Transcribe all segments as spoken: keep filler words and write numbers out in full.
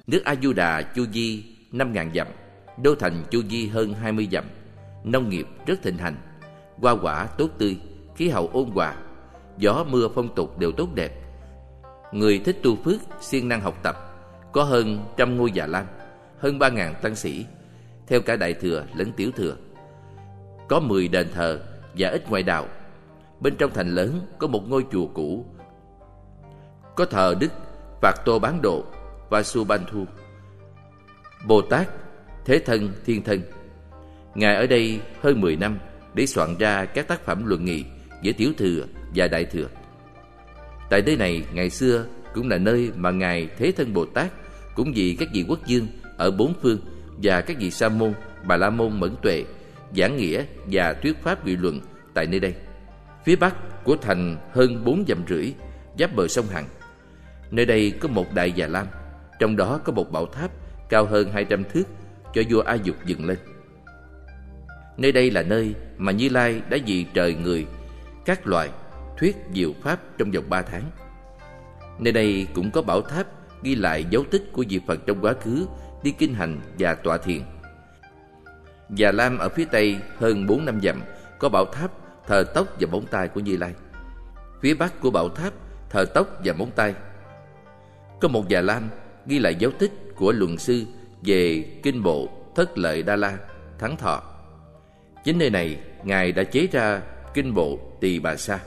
Nước A Du Đà chu vi năm nghìn dặm, đô thành chu vi hơn hai mươi dặm. Nông nghiệp rất thịnh hành, hoa quả tốt tươi, khí hậu ôn hòa, gió mưa phong tục đều tốt đẹp. Người thích tu phước, siêng năng học tập. Có hơn trăm ngôi già lam, hơn ba ngàn tăng sĩ, theo cả đại thừa lẫn tiểu thừa. Có mười đền thờ và ít ngoại đạo. Bên trong thành lớn có một ngôi chùa cũ, có thờ Đức Phạt Tô Bán Độ và Subanthu, Bồ Tát Thế Thân Thiên Thân. Ngài ở đây hơn mười năm để soạn ra các tác phẩm luận nghị giữa tiểu thừa và đại thừa. Tại nơi này ngày xưa cũng là nơi mà Ngài Thế Thân Bồ Tát cũng vì các vị quốc vương ở bốn phương và các vị sa môn, bà la môn mẫn tuệ giảng nghĩa và thuyết pháp nghị luận tại nơi đây. Phía bắc của thành hơn bốn dặm rưỡi, giáp bờ sông Hằng. Nơi đây có một đại già lam, trong đó có một bảo tháp cao hơn hai trăm thước cho vua A Dục dựng lên. Nơi đây là nơi mà Như Lai đã vì trời người các loài thuyết diệu pháp trong vòng ba tháng. Nơi đây cũng có bảo tháp ghi lại dấu tích của vị Phật trong quá khứ đi kinh hành và tọa thiền. Già lam ở phía tây hơn bốn năm dặm có bảo tháp thờ tóc và móng tay của Như Lai. Phía bắc của bảo tháp thờ tóc và móng tay có một già lam ghi lại dấu tích của luận sư về kinh bộ Thất Lợi Đa La Thắng Thọ. Chính nơi này Ngài đã chế ra kinh bộ Tỳ Bà Sa.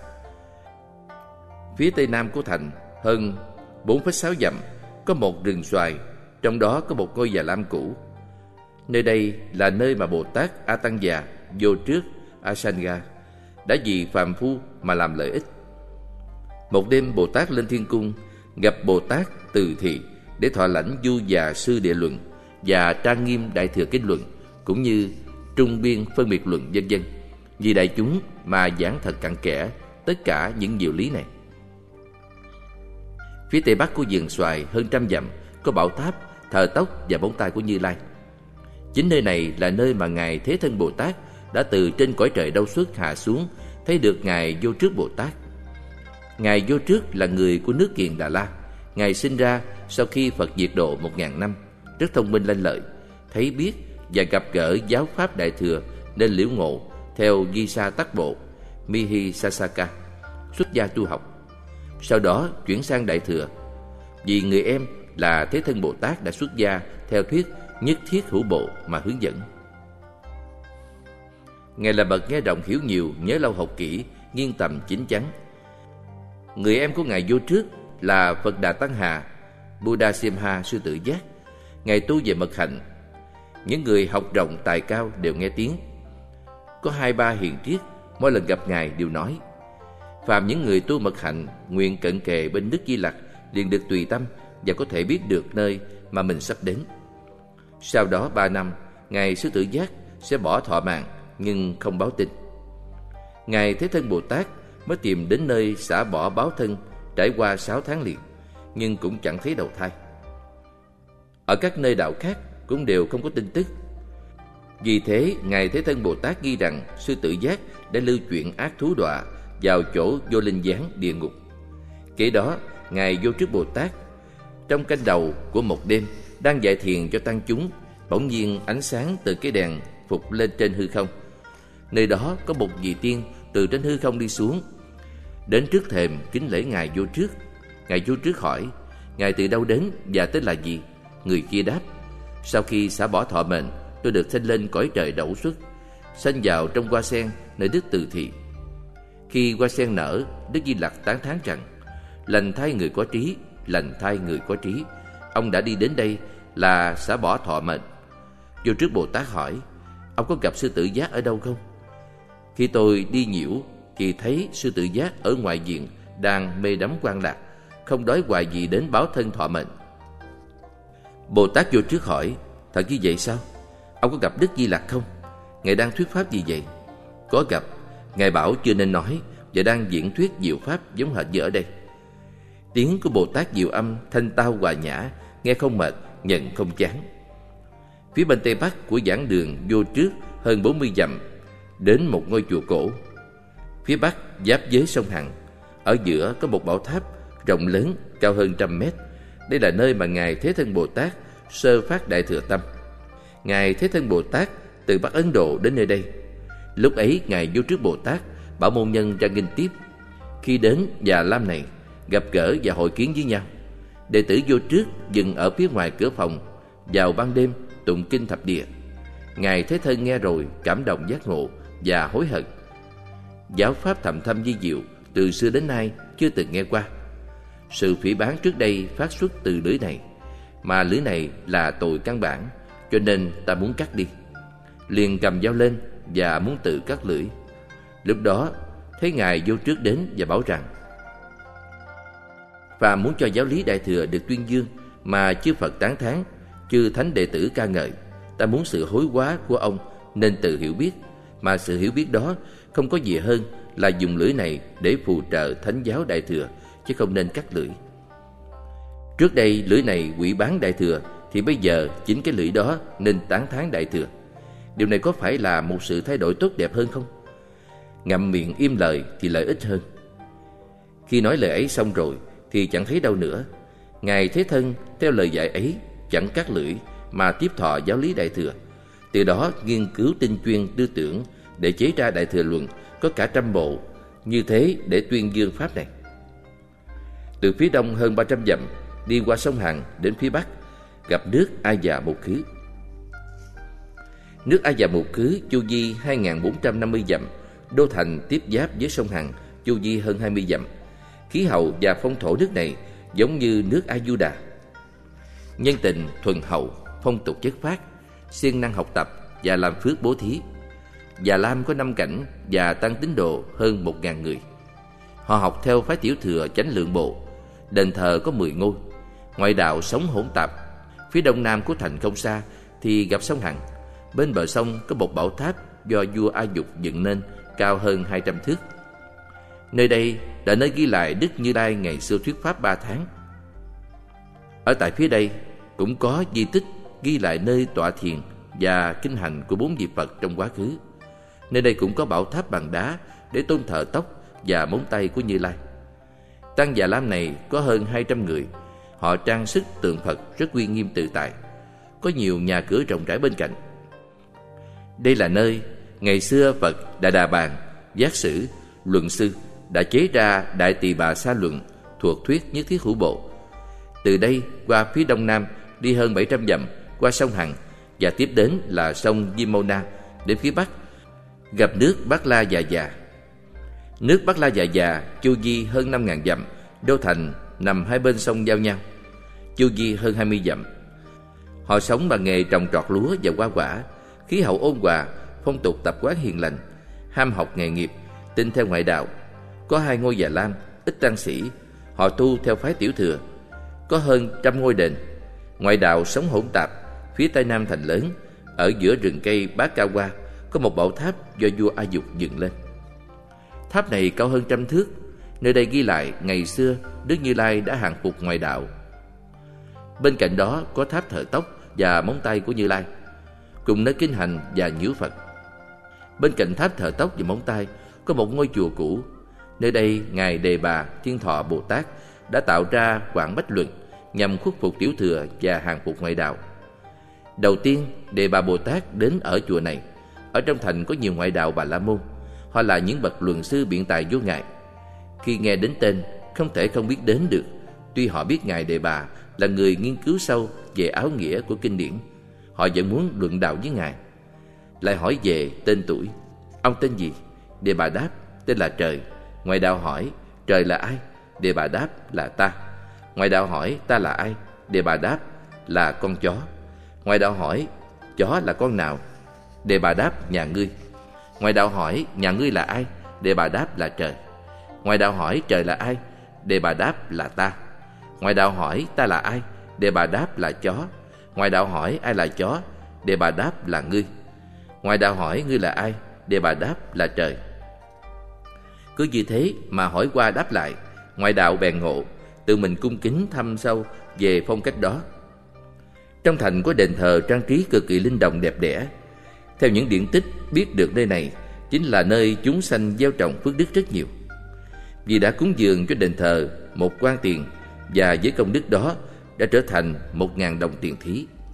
Phía tây nam của thành hơn bốn phẩy sáu dặm có một rừng xoài, trong đó có một ngôi già lam cũ. Nơi đây là nơi mà Bồ Tát A Tăng Già vô trước Asanga đã vì phàm phu mà làm lợi ích. Một đêm Bồ Tát lên thiên cung gặp Bồ Tát Từ Thị để thọ lãnh Du Già Sư Địa Luận và trang nghiêm Đại Thừa Kinh Luận, cũng như trung biên phân biệt luận, vân vân, vì đại chúng mà giảng thật cặn kẽ tất cả những diệu lý này. Phía tây bắc của vườn xoài hơn trăm dặm có bảo tháp thờ tóc và móng tay của Như Lai. Chính nơi này là nơi mà Ngài Thế Thân Bồ Tát đã từ trên cõi trời Đâu Xuất hạ xuống, thấy được Ngài Vô Trước Bồ Tát. Ngài Vô Trước là người của nước Kiền Đà La. Ngài sinh ra sau khi Phật diệt độ một ngàn năm, rất thông minh lanh lợi, thấy biết và gặp gỡ giáo pháp đại thừa nên liễu ngộ theo Di Sa Tắc Bộ Mihi Sasaka, xuất gia tu học. Sau đó chuyển sang đại thừa, vì người em là Thế Thân Bồ Tát đã xuất gia theo thuyết nhất thiết hữu bộ mà hướng dẫn. Ngài là bậc nghe rộng hiểu nhiều, nhớ lâu học kỹ, nghiêng tầm chín chắn. Người em của Ngài Vô Trước là Phật Đà Tăng Hà Buddha Simha Sư Tử Giác. Ngài tu về mật hạnh. Những người học rộng tài cao đều nghe tiếng. Có hai ba hiền triết mỗi lần gặp Ngài đều nói: phàm những người tu mật hạnh nguyện cận kề bên Đức Di Lặc liền được tùy tâm và có thể biết được nơi mà mình sắp đến. Sau đó ba năm, Ngài Sư Tử Giác sẽ bỏ thọ mạng nhưng không báo tin. Ngài Thế Thân Bồ Tát mới tìm đến nơi xả bỏ báo thân, trải qua sáu tháng liền, nhưng cũng chẳng thấy đầu thai. Ở các nơi đạo khác cũng đều không có tin tức. Vì thế, Ngài Thế Thân Bồ Tát ghi rằng Sư Tử Giác đã lưu chuyển ác thú đọa vào chỗ vô linh gián địa ngục. Kể đó, Ngài Vô Trước Bồ Tát trong canh đầu của một đêm đang dạy thiền cho tăng chúng, bỗng nhiên ánh sáng từ cái đèn phục lên trên hư không. Nơi đó có một vị tiên từ trên hư không đi xuống, đến trước thềm kính lễ Ngài Vô Trước. Ngài Vô Trước hỏi: Ngài từ đâu đến và tên là gì? Người kia đáp: sau khi xả bỏ thọ mệnh, tôi được sanh lên cõi trời Đẩu Xuất, sanh vào trong hoa sen nơi Đức Từ Thị. Khi hoa sen nở, Đức Di Lặc tán thán rằng: lành thay người có trí, lành thay người có trí, ông đã đi đến đây là xả bỏ thọ mệnh. Vô Trước Bồ Tát hỏi: ông có gặp Sư Tử Giác ở đâu không? Khi tôi đi nhiễu thì thấy Sư Tử Giác ở ngoài viện đang mê đắm quan lạc, không đói hoài gì đến báo thân thọ mệnh. Bồ Tát Vô Trước hỏi: thật như vậy sao? Ông có gặp Đức Di Lặc không? Ngài đang thuyết pháp gì vậy? Có gặp. Ngài bảo chưa nên nói và đang diễn thuyết diệu pháp giống hệt như ở đây. Tiếng của Bồ Tát diệu âm thanh tao hòa nhã, nghe không mệt, nhận không chán. Phía bên tây bắc của giảng đường Vô Trước hơn bốn mươi dặm đến một ngôi chùa cổ. Phía bắc giáp với sông Hằng. Ở giữa có một bảo tháp rộng lớn, cao hơn trăm mét. Đây là nơi mà Ngài Thế Thân Bồ Tát sơ phát Đại Thừa Tâm. Ngài Thế Thân Bồ Tát từ Bắc Ấn Độ đến nơi đây. Lúc ấy Ngài Vô Trước Bồ Tát bảo môn nhân ra nghênh tiếp. Khi đến Già Lam này, gặp gỡ và hội kiến với nhau. Đệ tử Vô Trước dừng ở phía ngoài cửa phòng, vào ban đêm tụng kinh thập địa. Ngài Thế Thân nghe rồi cảm động giác ngộ và hối hận. Giáo pháp thầm thâm vi diệu từ xưa đến nay chưa từng nghe qua. Sự phỉ báng trước đây phát xuất từ lưỡi này, mà lưỡi này là tội căn bản, cho nên ta muốn cắt đi. Liền cầm dao lên và muốn tự cắt lưỡi. Lúc đó thấy Ngài Vô Trước đến và bảo rằng: phàm muốn cho giáo lý Đại Thừa được tuyên dương mà chư Phật tán thán, chư thánh đệ tử ca ngợi, ta muốn sự hối hóa của ông nên tự hiểu biết, mà sự hiểu biết đó không có gì hơn là dùng lưỡi này để phù trợ thánh giáo Đại Thừa, chứ không nên cắt lưỡi. Trước đây lưỡi này quỷ bán Đại Thừa, thì bây giờ chính cái lưỡi đó nên tán thán Đại Thừa. Điều này có phải là một sự thay đổi tốt đẹp hơn không? Ngậm miệng im lời thì lợi ích hơn. Khi nói lời ấy xong rồi thì chẳng thấy đâu nữa. Ngài Thế Thân theo lời dạy ấy chẳng cắt lưỡi mà tiếp thọ giáo lý Đại Thừa. Từ đó nghiên cứu tinh chuyên tư tưởng để chế ra Đại Thừa Luận có cả trăm bộ, như thế để tuyên dương pháp này. Từ phía đông hơn ba trăm dặm, đi qua sông Hằng đến phía bắc, gặp nước A Già Một Khứ. Nước A Già Một Khứ chu vi hai nghìn bốn trăm năm mươi dặm, đô thành tiếp giáp với sông Hằng chu vi hơn hai mươi dặm. Khí hậu và phong thổ nước này giống như nước A Du Đà. Nhân tình thuần hậu, phong tục chất phác, siêng năng học tập và làm phước bố thí. Già Lam có năm cảnh và tăng tín đồ hơn một ngàn người. Họ học theo phái Tiểu Thừa Chánh Lượng Bộ. Đền thờ có mười ngôi. Ngoại đạo sống hỗn tạp. Phía đông nam của thành không xa thì gặp sông Hằng. Bên bờ sông có một bảo tháp do vua A Dục dựng nên, cao hơn hai trăm thước. Nơi đây là nơi ghi lại Đức Như Lai ngày xưa thuyết pháp ba tháng. Ở tại phía đây cũng có di tích ghi lại nơi tọa thiền và kinh hành của bốn vị Phật trong quá khứ. Nơi đây cũng có bảo tháp bằng đá để tôn thờ tóc và móng tay của Như Lai. Tăng Già Lam này có hơn hai trăm người. Họ trang sức tượng Phật rất uy nghiêm tự tại. Có nhiều nhà cửa rộng rãi bên cạnh. Đây là nơi ngày xưa Phật Đại Đà Bàn, Giác Sử, Luận Sư đã chế ra Đại Tỳ Bà Sa Luận thuộc thuyết Nhất Thiết Hữu Bộ. Từ đây qua phía đông nam đi hơn bảy trăm dặm qua sông Hằng và tiếp đến là sông Vimona. Đến phía bắc gặp nước Bắc La Già Già. Nước Bắc La Già Già chu vi hơn năm nghìn dặm, đô thành nằm hai bên sông giao nhau, chu vi hơn hai mươi dặm. Họ sống bằng nghề trồng trọt lúa và hoa quả. Khí hậu ôn hòa, phong tục tập quán hiền lành, ham học nghề nghiệp, tin theo ngoại đạo. Có hai ngôi Già Lam, ít tăng sĩ. Họ tu theo phái Tiểu Thừa. Có hơn trăm ngôi đền. Ngoại đạo sống hỗn tạp. Phía tây nam thành lớn, ở giữa rừng cây Bát Ca Hoa, có một bảo tháp do vua A Dục dựng lên. Tháp này cao hơn trăm thước. Nơi đây ghi lại ngày xưa Đức Như Lai đã hàng phục ngoại đạo. Bên cạnh đó có tháp thờ tóc và móng tay của Như Lai, cùng nơi kinh hành và nhiễu Phật. Bên cạnh tháp thờ tóc và móng tay có một ngôi chùa cũ. Nơi đây Ngài Đề Bà Thiên Thọ Bồ Tát đã tạo ra Quảng Bách Luận nhằm khuất phục Tiểu Thừa và hàng phục ngoại đạo. Đầu tiên Đề Bà Bồ Tát đến ở chùa này. Ở trong thành có nhiều ngoại đạo Bà La Môn. Họ là những bậc luận sư biện tài vô ngại. Khi nghe đến tên không thể không biết đến được. Tuy họ biết Ngài Đề Bà là người nghiên cứu sâu về áo nghĩa của kinh điển, họ vẫn muốn luận đạo với Ngài. Lại hỏi về tên tuổi. Ông tên gì? Đề Bà đáp tên là Trời. Ngoại đạo hỏi Trời là ai? Đề Bà đáp là ta. Ngoại đạo hỏi ta là ai? Đề Bà đáp là con chó. Ngoại đạo hỏi chó là con nào? Đề Bà đáp nhà ngươi. Ngoại đạo hỏi nhà ngươi là ai? Đề Bà đáp là Trời. Ngoại đạo hỏi trời là ai? Đề Bà đáp là ta. Ngoại đạo hỏi ta là ai? Đề Bà đáp là chó. Ngoại đạo hỏi ai là chó? Đề Bà đáp là ngươi. Ngoại đạo hỏi ngươi là ai? Đề Bà đáp là Trời. Cứ như thế mà hỏi qua đáp lại, ngoại đạo bèn ngộ, tự mình cung kính thăm sâu về phong cách đó. Trong thành có đền thờ trang trí cực kỳ linh động đẹp đẽ. Theo những điển tích biết được nơi này chính là nơi chúng sanh gieo trồng phước đức rất nhiều. Vì đã cúng dường cho đền thờ một quan tiền, và với công đức đó đã trở thành một ngàn đồng tiền thí.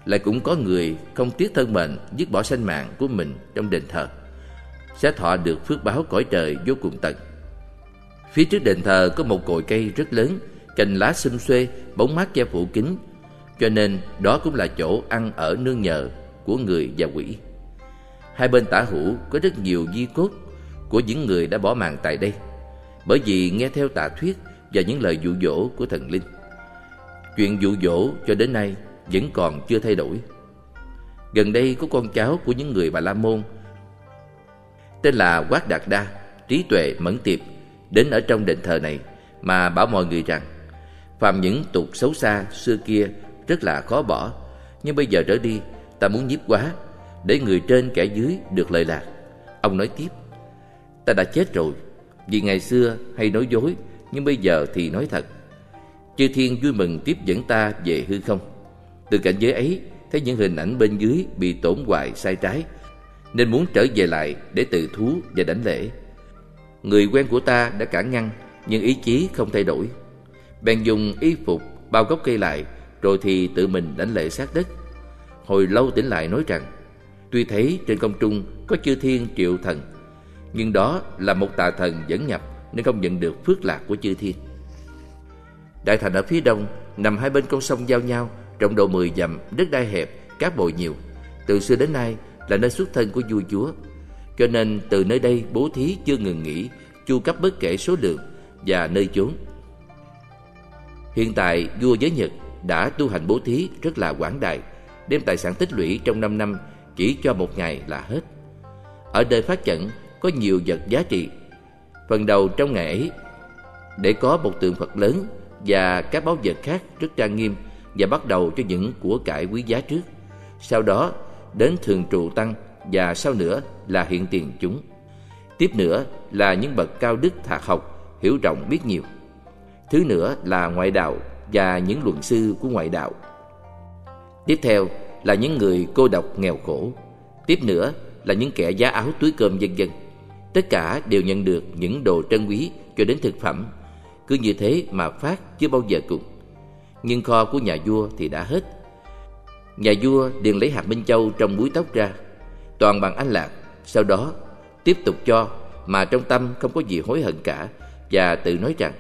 Lại cũng có người không tiếc thân mệnh dứt bỏ sanh mạng của mình trong đền thờ, sẽ thọ được phước báo cõi trời vô cùng tận. Phía trước đền thờ có một cội cây rất lớn, cành lá xum xuê, bóng mát che phủ kín, cho nên đó cũng là chỗ ăn ở nương nhờ của người và quỷ. Hai bên tả hữu có rất nhiều di cốt của những người đã bỏ mạng tại đây, bởi vì nghe theo tà thuyết và những lời dụ dỗ của thần linh. Chuyện dụ dỗ cho đến nay vẫn còn chưa thay đổi. Gần đây có con cháu của những người Bà La Môn tên là Quát Đạt Đa, trí tuệ mẫn tiệp, đến ở trong đền thờ này mà bảo mọi người rằng phàm những tục xấu xa xưa kia rất là khó bỏ, nhưng bây giờ trở đi ta muốn nhiếp quá, để người trên kẻ dưới được lợi lạc. Ông nói tiếp: ta đã chết rồi, vì ngày xưa hay nói dối, nhưng bây giờ thì nói thật. Chư thiên vui mừng tiếp dẫn ta về hư không. Từ cảnh giới ấy thấy những hình ảnh bên dưới bị tổn hoại sai trái, nên muốn trở về lại để tự thú và đảnh lễ. Người quen của ta đã cản ngăn, nhưng ý chí không thay đổi. Bèn dùng y phục bao gốc cây lại, rồi thì tự mình đảnh lễ sát đất. Hồi lâu tỉnh lại nói rằng: tuy thấy trên không trung có chư thiên triệu thần, nhưng đó là một tà thần dẫn nhập, nên không nhận được phước lạc của chư thiên. Đại thành ở phía đông, nằm hai bên con sông giao nhau, rộng độ mười dặm, đất đai hẹp, cát bội nhiều. Từ xưa đến nay là nơi xuất thân của vua chúa, cho nên từ nơi đây bố thí chưa ngừng nghỉ, chu cấp bất kể số lượng và nơi chốn. Hiện tại vua Giới Nhật đã tu hành bố thí rất là quảng đại, đem tài sản tích lũy trong năm năm chỉ cho một ngày là hết. Ở nơi phát chẩn có nhiều vật giá trị. Phần đầu trong ngày ấy để có một tượng Phật lớn và các báu vật khác rất trang nghiêm, và bắt đầu cho những của cải quý giá trước. Sau đó đến thường trụ tăng, và sau nữa là hiện tiền chúng. Tiếp nữa là những bậc cao đức thạc học, hiểu rộng biết nhiều. Thứ nữa là ngoại đạo và những luận sư của ngoại đạo. Tiếp theo là những người cô độc nghèo khổ. Tiếp nữa là những kẻ giá áo túi cơm vân vân. Tất cả đều nhận được những đồ trân quý cho đến thực phẩm. Cứ như thế mà phát chưa bao giờ cùng. Nhưng kho của nhà vua thì đã hết. Nhà vua liền lấy hạt minh châu trong búi tóc ra, toàn bằng anh lạc. Sau đó tiếp tục cho, mà trong tâm không có gì hối hận cả, và tự nói rằng: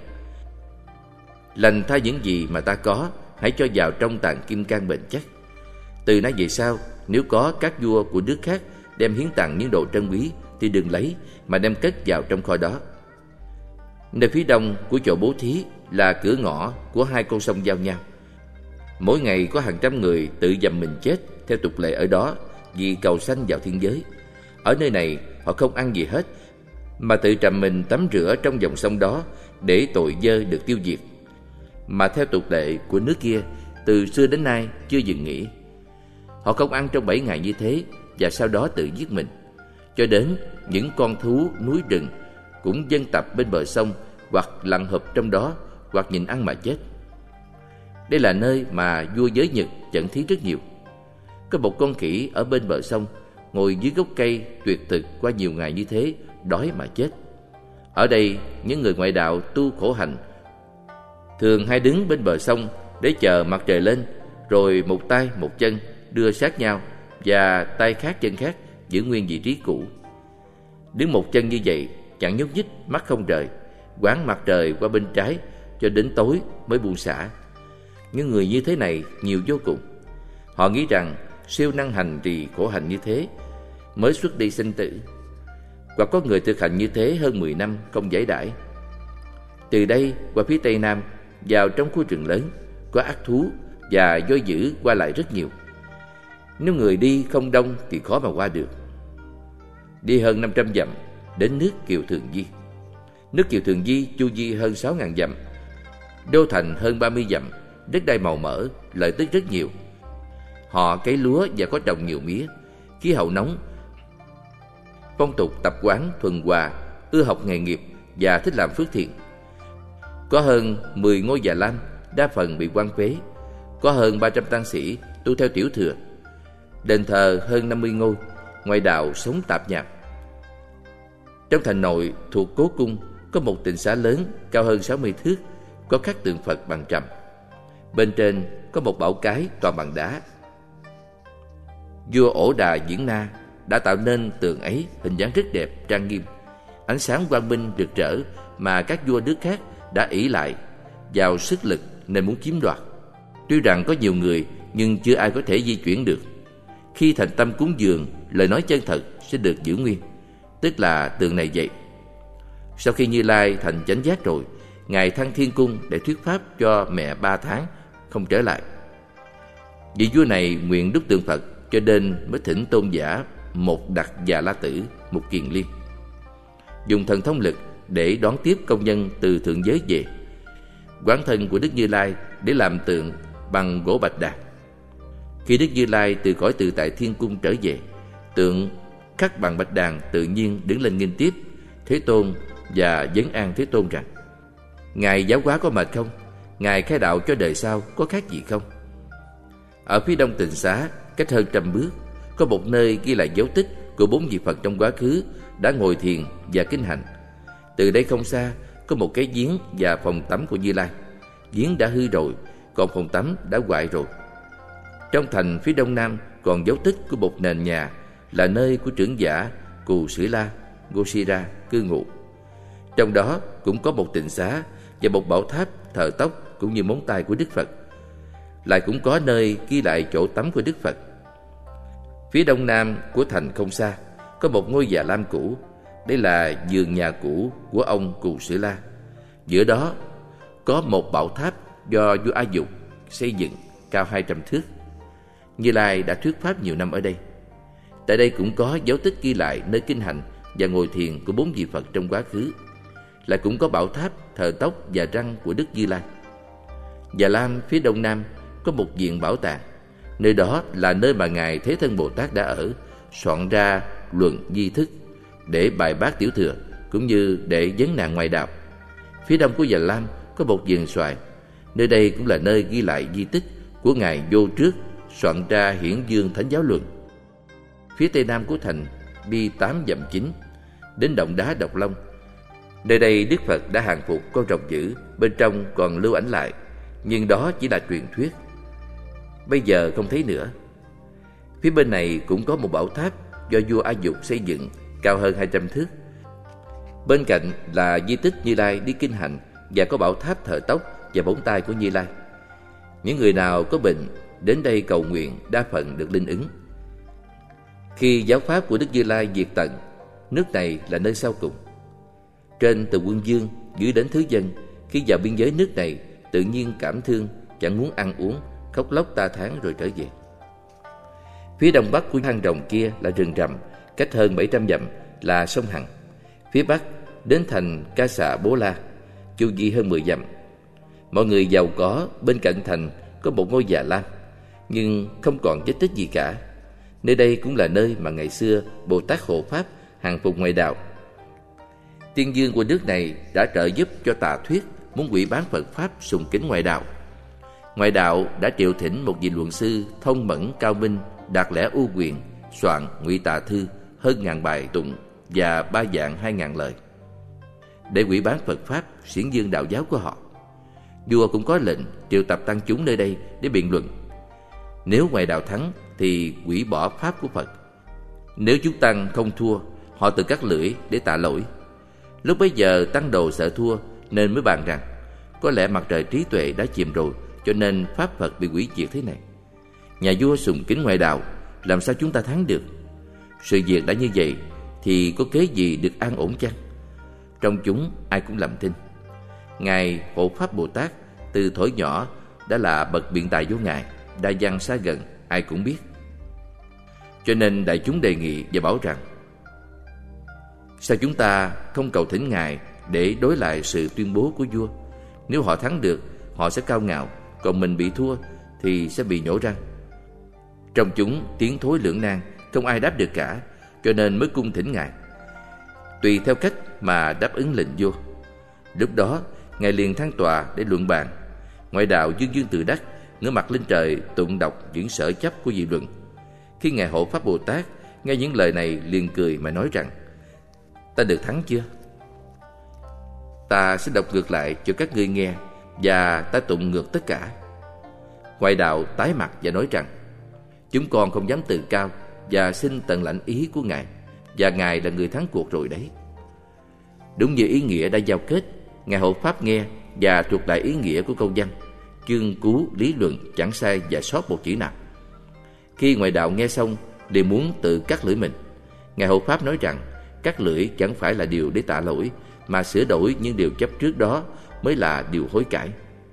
lành thay những gì mà ta có, hãy cho vào trong tàng kim cang bền chắc. Từ nay về sau, nếu có các vua của nước khác đem hiến tặng những đồ trân quý, thì đừng lấy, mà đem cất vào trong kho đó. Nơi phía đông của chỗ bố thí là cửa ngõ của hai con sông giao nhau. Mỗi ngày có hàng trăm người tự dầm mình chết theo tục lệ ở đó, vì cầu sanh vào thiên giới. Ở nơi này họ không ăn gì hết, mà tự trầm mình tắm rửa trong dòng sông đó, để tội dơ được tiêu diệt. Mà theo tục lệ của nước kia, từ xưa đến nay chưa dừng nghỉ. Họ không ăn trong bảy ngày như thế, và sau đó tự giết mình. Cho đến những con thú núi rừng cũng dân tập bên bờ sông, hoặc lặn hụp trong đó, hoặc nhìn ăn mà chết. Đây là nơi mà vua Giới Nhật chẩn thí rất nhiều. Có một con khỉ ở bên bờ sông, ngồi dưới gốc cây tuyệt thực qua nhiều ngày như thế, đói mà chết. Ở đây những người ngoại đạo tu khổ hạnh thường hay đứng bên bờ sông để chờ mặt trời lên, rồi một tay một chân đưa sát nhau, và tay khác chân khác giữ nguyên vị trí cũ. Đứng một chân như vậy, chẳng nhúc nhích, mắt không rời, quán mặt trời qua bên trái cho đến tối mới buông xả. Những người như thế này nhiều vô cùng. Họ nghĩ rằng siêu năng hành trì khổ hạnh như thế mới xuất đi sinh tử. Hoặc có người thực hành như thế hơn mười năm không giải đãi. Từ đây qua phía tây nam, vào trong khu rừng lớn, có ác thú và voi dữ qua lại rất nhiều. Nếu người đi không đông thì khó mà qua được. Đi hơn năm trăm dặm đến nước Kiều Thường Di. Nước Kiều Thường Di chu vi hơn sáu ngàn dặm, đô thành hơn ba mươi dặm, đất đai màu mỡ, lợi tức rất nhiều. Họ cấy lúa và có trồng nhiều mía. Khí hậu nóng, phong tục tập quán thuần hòa, ưa học nghề nghiệp và thích làm phước thiện. Có hơn mười ngôi già lam, đa phần bị quan phế. Có hơn ba trăm tăng sĩ tu theo tiểu thừa. Đền thờ hơn năm mươi ngôi. Ngoại đạo sống tạp nhạp. Trong thành nội thuộc Cố Cung có một tịnh xá lớn cao hơn sáu mươi thước, có khắc tượng Phật bằng trầm. Bên trên có một bảo cái toàn bằng đá. Vua Ổ Đà Diễn Na đã tạo nên tượng ấy hình dáng rất đẹp, trang nghiêm, ánh sáng quang minh rực rỡ mà các vua nước khác đã ỷ lại vào sức lực nên muốn chiếm đoạt. Tuy rằng có nhiều người nhưng chưa ai có thể di chuyển được. Khi thành tâm cúng dường, lời nói chân thật sẽ được giữ nguyên, tức là tượng này vậy. Sau khi Như Lai thành chánh giác rồi, Ngài thăng thiên cung để thuyết pháp cho mẹ ba tháng không trở lại. Vị vua này nguyện đúc tượng Phật, cho nên mới thỉnh tôn giả Một Đặc Già La Tử, một Kiền Liên, dùng thần thông lực để đón tiếp công nhân từ thượng giới về, quán thân của Đức Như Lai để làm tượng bằng gỗ bạch đàn. Khi Đức Như Lai từ cõi tự tại thiên cung trở về, tượng khắc bằng bạch đàn tự nhiên đứng lên nghênh tiếp Thế Tôn và vấn an Thế Tôn rằng: Ngài giáo hóa có mệt không? Ngài khai đạo cho đời sau có khác gì không? Ở phía đông Tịnh Xá, cách hơn trăm bước, có một nơi ghi lại dấu tích của bốn vị Phật trong quá khứ đã ngồi thiền và kinh hành. Từ đây không xa có một cái giếng và phòng tắm của Như Lai. Giếng đã hư rồi, còn phòng tắm đã hoại rồi. Trong thành phía đông nam còn dấu tích của một nền nhà là nơi của trưởng giả Cù Sử La Gosira cư ngụ. Trong đó cũng có một tịnh xá và một bảo tháp thờ tóc cũng như móng tay của Đức Phật. Lại cũng có nơi ghi lại chỗ tắm của Đức Phật. Phía đông nam của thành không xa có một ngôi già lam cũ. Đây là vườn nhà cũ của ông Cù Sử La. Giữa đó có một bảo tháp do vua A Dục xây dựng, cao hai trăm thước. Như Lai đã thuyết pháp nhiều năm ở đây. Tại đây cũng có dấu tích ghi lại nơi kinh hành và ngồi thiền của bốn vị Phật trong quá khứ. Lại cũng có bảo tháp thờ tóc và răng của Đức Như Lai. Già Lam phía đông nam có một viện bảo tàng. Nơi đó là nơi mà Ngài Thế Thân Bồ Tát đã ở, soạn ra luận di thức để bài bác tiểu thừa, cũng như để vấn nạn ngoại đạo. Phía đông của Già Lam có một vườn xoài. Nơi đây cũng là nơi ghi lại di tích của Ngài Vô Trước, soạn ra Hiển Dương Thánh Giáo Luận. Phía tây nam của thành đi tám dặm chính đến động đá Độc Long. Nơi đây Đức Phật đã hàng phục con rồng dữ, bên trong còn lưu ảnh lại, nhưng đó chỉ là truyền thuyết, bây giờ không thấy nữa. Phía bên này cũng có một bảo tháp do vua A Dục xây dựng, cao hơn hai trăm thước. Bên cạnh là di tích Như Lai đi kinh hành và có bảo tháp thờ tóc và bóng tay của Như Lai. Những người nào có bệnh đến đây cầu nguyện đa phần được linh ứng. Khi giáo pháp của Đức Như Lai diệt tận, nước này là nơi sau cùng. Trên từ quân vương gửi đến thứ dân, khi vào biên giới nước này tự nhiên cảm thương, chẳng muốn ăn uống, khóc lóc ta tháng rồi trở về. Phía đông bắc của hang rồng kia là rừng rậm, cách hơn bảy trăm dặm là sông Hằng. Phía bắc đến thành Ca Xà Bố La, chu vi hơn mười dặm. Mọi người giàu có. Bên cạnh thành có một ngôi Già Lam, nhưng không còn vết tích gì cả. Nơi đây cũng là nơi mà ngày xưa Bồ Tát hộ pháp hàng phục ngoại đạo. Tiên dương của nước này đã trợ giúp cho Tà Thuyết muốn hủy bán Phật pháp sùng kính ngoại đạo. Ngoại đạo đã triệu thỉnh một vị luận sư thông mẫn cao minh, đạt lẽ ưu quyền, soạn Ngụy Tà Thư hơn ngàn bài tụng và ba vạn hai ngàn lời để hủy bán Phật pháp, xiển dương đạo giáo của họ. Vua cũng có lệnh triệu tập tăng chúng nơi đây để biện luận. Nếu ngoại đạo thắng thì hủy bỏ pháp của Phật. Nếu chúng tăng không thua, họ tự cắt lưỡi để tạ lỗi. Lúc bấy giờ tăng đồ sợ thua nên mới bàn rằng có lẽ mặt trời trí tuệ đã chìm rồi, cho nên pháp Phật bị hủy diệt thế này. Nhà vua sùng kính ngoại đạo, làm sao chúng ta thắng được? Sự việc đã như vậy thì có kế gì được an ổn chăng? Trong chúng ai cũng làm thinh. Ngài Hộ Pháp Bồ Tát từ thuở nhỏ đã là bậc biện tài vô ngài, đa văn xa gần, ai cũng biết. Cho nên đại chúng đề nghị và bảo rằng: sao chúng ta không cầu thỉnh Ngài để đối lại sự tuyên bố của vua? Nếu họ thắng được, họ sẽ cao ngạo, còn mình bị thua thì sẽ bị nhổ răng. Trong chúng tiếng thối lưỡng nan, không ai đáp được cả, cho nên mới cung thỉnh Ngài. Tùy theo cách mà đáp ứng lệnh vua. Lúc đó Ngài liền thăng tọa để luận bàn. Ngoại đạo dương dương tự đắc, ngửa mặt lên trời tụng đọc những sở chấp của vị luận. Khi Ngài Hộ Pháp Bồ Tát nghe những lời này liền cười mà nói rằng: ta được thắng chưa? Ta sẽ đọc ngược lại cho các ngươi nghe, và ta tụng ngược tất cả. Ngoại đạo tái mặt và nói rằng: Chúng con không dám tự cao và xin tận lãnh ý của Ngài, và Ngài là người thắng cuộc rồi đấy. Đúng như ý nghĩa đã giao kết, Ngài hộ pháp nghe và thuộc lại ý nghĩa của câu văn. Chương cứu lý luận chẳng sai và sót một chữ nào. Khi ngoại đạo nghe xong đều muốn tự cắt lưỡi mình. Ngài hộ pháp nói rằng cắt lưỡi chẳng phải là điều để tạ lỗi, mà sửa đổi những điều chấp trước đó mới là điều hối cải.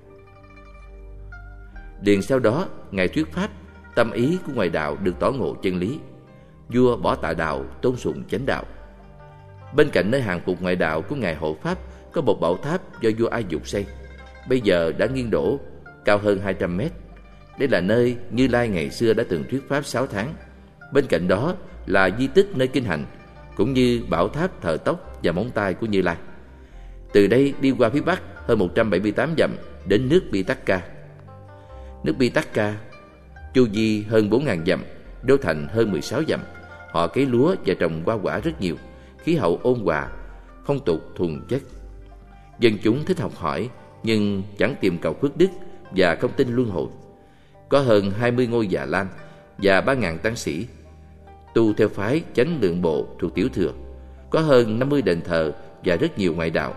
Liền sau đó, Ngài thuyết pháp, tâm ý của ngoại đạo được tỏ ngộ chân lý. Vua bỏ tà đạo, tôn sùng chánh đạo. Bên cạnh nơi hàng phục ngoại đạo của Ngài hộ pháp có một bảo tháp do vua Ai Cập xây, bây giờ đã nghiêng đổ, cao hơn hai trăm mét. Đây là nơi Như Lai ngày xưa đã từng thuyết pháp sáu tháng. Bên cạnh đó là di tích nơi kinh hành, cũng như bảo tháp thờ tóc và móng tay của Như Lai. Từ đây đi qua phía bắc hơn một trăm bảy mươi tám dặm đến nước Pitaka. Nước Pitaka chu vi hơn bốn nghìn dặm, đô thành hơn mười sáu dặm. Họ cấy lúa và trồng hoa quả rất nhiều, khí hậu ôn hòa, phong tục thuần chất. Dân chúng thích học hỏi nhưng chẳng tìm cầu phước đức và không tin luân hồi. Có hơn hai mươi ngôi Già Lam và ba nghìn tăng sĩ tu theo phái Chánh Lượng Bộ thuộc Tiểu Thừa. Có hơn năm mươi đền thờ và rất nhiều ngoại đạo.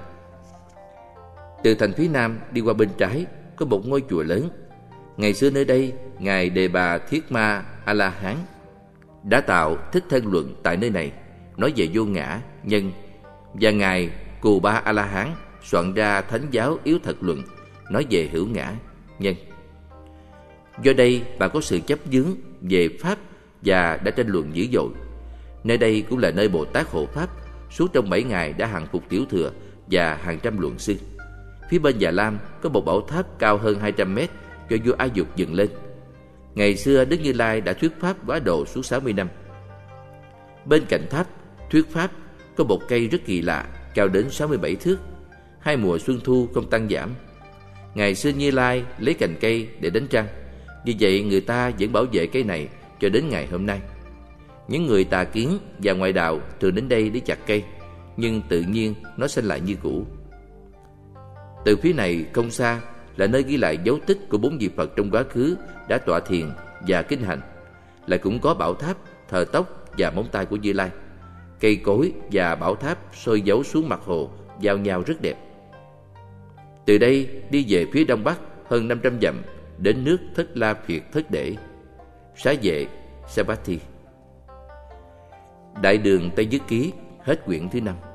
Từ thành phía nam đi qua bên trái có một ngôi chùa lớn. Ngày xưa nơi đây Ngài Đề Bà Thiết Ma A La Hán đã tạo Thích Thân Luận tại nơi này, nói về vô ngã, nhân, và Ngài Cù Ba A La Hán soạn ra Thánh Giáo Yếu Thật Luận, nói về hữu ngã, nhân. Do đây bà có sự chấp vướng về pháp và đã tranh luận dữ dội. Nơi đây cũng là nơi Bồ Tát hộ pháp suốt trong bảy ngày đã hàng phục Tiểu Thừa và hàng trăm luận sư. Phía bên Già Lam có một bảo tháp cao hơn hai trăm mét do vua A Dục dựng lên. Ngày xưa Đức Như Lai đã thuyết pháp quá độ suốt sáu mươi năm. Bên cạnh tháp thuyết pháp có một cây rất kỳ lạ, cao đến sáu mươi bảy thước. Hai mùa xuân thu không tăng giảm. Ngày xưa Như Lai lấy cành cây để đánh trăng. Vì vậy người ta vẫn bảo vệ cây này cho đến ngày hôm nay. Những người tà kiến và ngoại đạo thường đến đây để chặt cây, nhưng tự nhiên nó xanh lại như cũ. Từ phía này không xa là nơi ghi lại dấu tích của bốn vị Phật trong quá khứ đã tọa thiền và kinh hành. Lại cũng có bảo tháp thờ tóc và móng tay của Như Lai. Cây cối và bảo tháp soi dấu xuống mặt hồ giao nhau rất đẹp. Từ đây đi về phía đông bắc hơn năm trăm dặm đến nước Thất La Phiệt Thất Để, Xá Vệ Savatthi. Đại đường Tây Nhất Ký, hết quyển thứ năm.